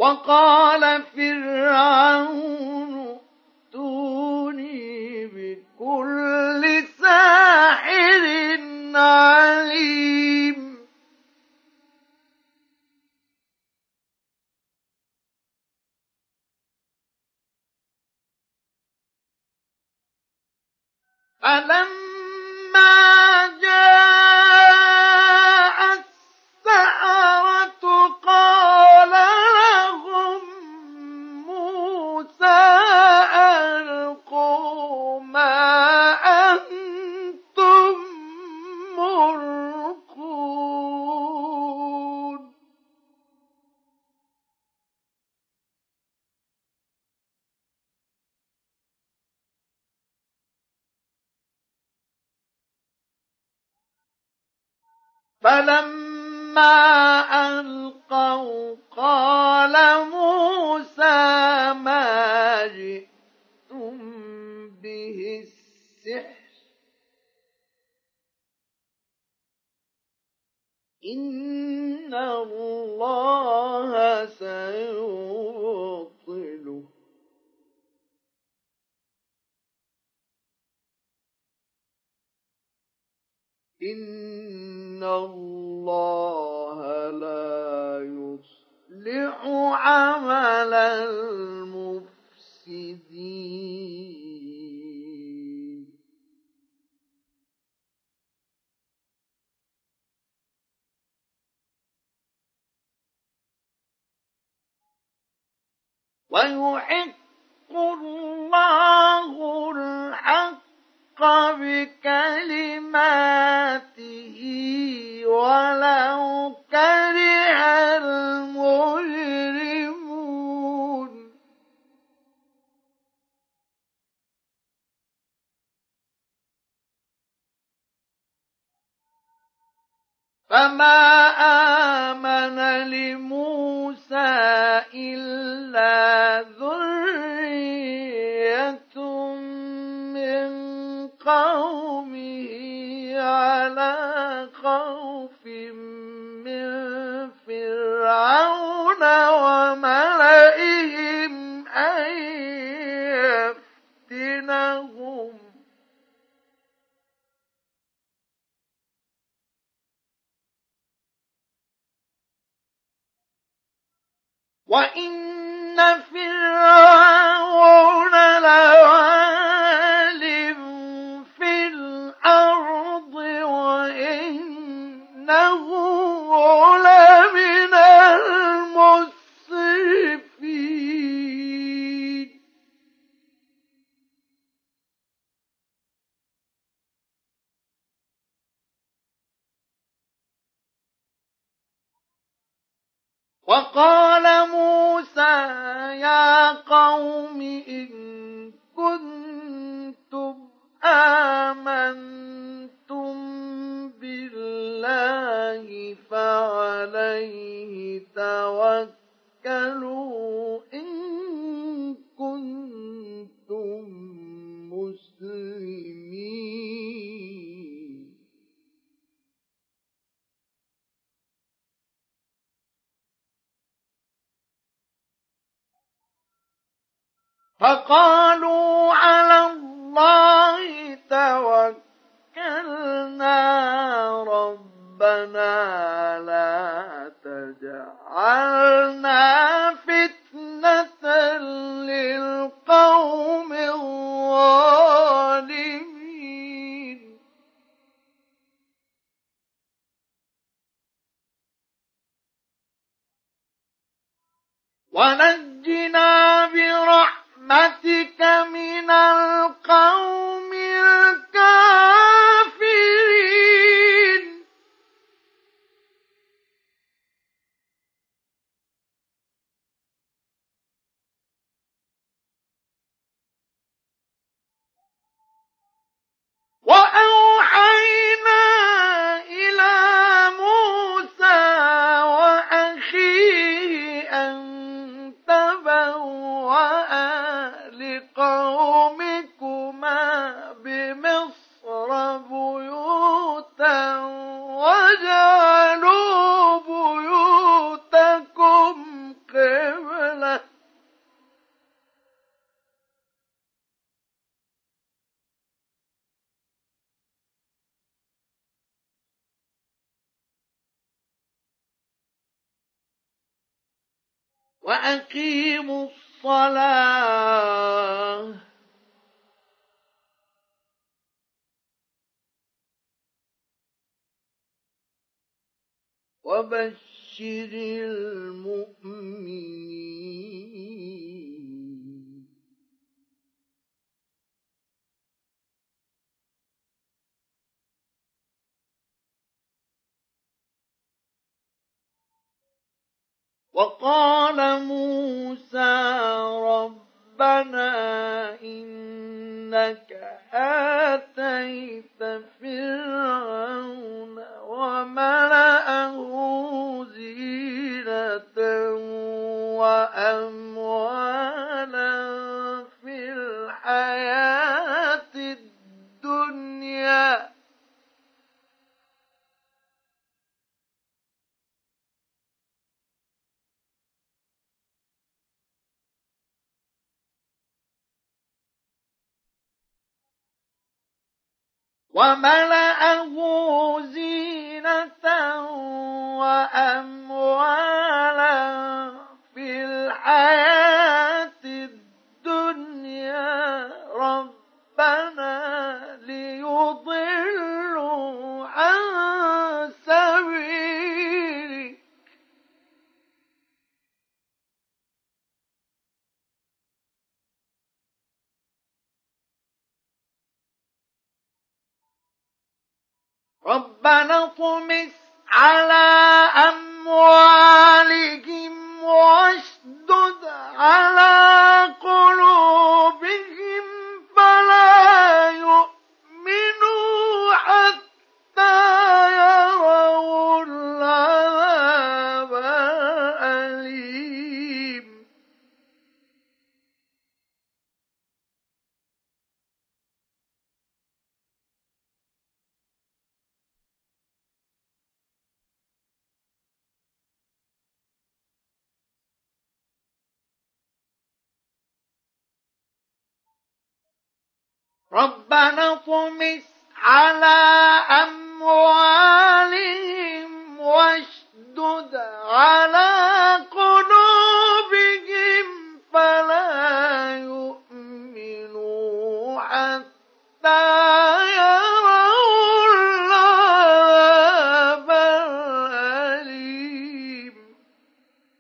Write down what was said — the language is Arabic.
وقال فرعون ائتوني بكل ساحر عليم فلما جاء السحرة قال لهم موسى ألقوا ما أنتم ملقون فلما ألقوا قال موسى ما جئتم به السحر إن الله سيبطله إن الله لا يصلح عمل المفسدين ويحق الله الحق بكلماته ولو كره المجرمون فما آمن لموسى إلا ذرية من قومه على خوف من فرعون وملئهم أن يفتنهم وإن فرعون لعال في الأرض وإنه لمن المسرفين وقال موسى يا قوم إن كنتم آمنتم بالله فعليه توكلوا إن كنتم مسلمين فقالوا على الله توكلنا ربنا لا تجعلنا فتنة للقوم الظالمين ونجنا برحمتك من القوم الكافرين وأوحينا إلى موسى وأخيه أن تبوأ لقومكم وأقيموا الصلاة وبشر المؤمنين. وقال موسى ربنا إنك آتيت فرعون وملأه زينة وأموالا في الحياة الدنيا وأموالا في الحياة الدنيا ربنا ليضلوا عن سبيلك ربنا اطمس على أموالهم واشدد على قلوبهم فلا يؤمنوا حتى يروا العذاب الأليم. ربنا اطمس على أموالهم واشدد على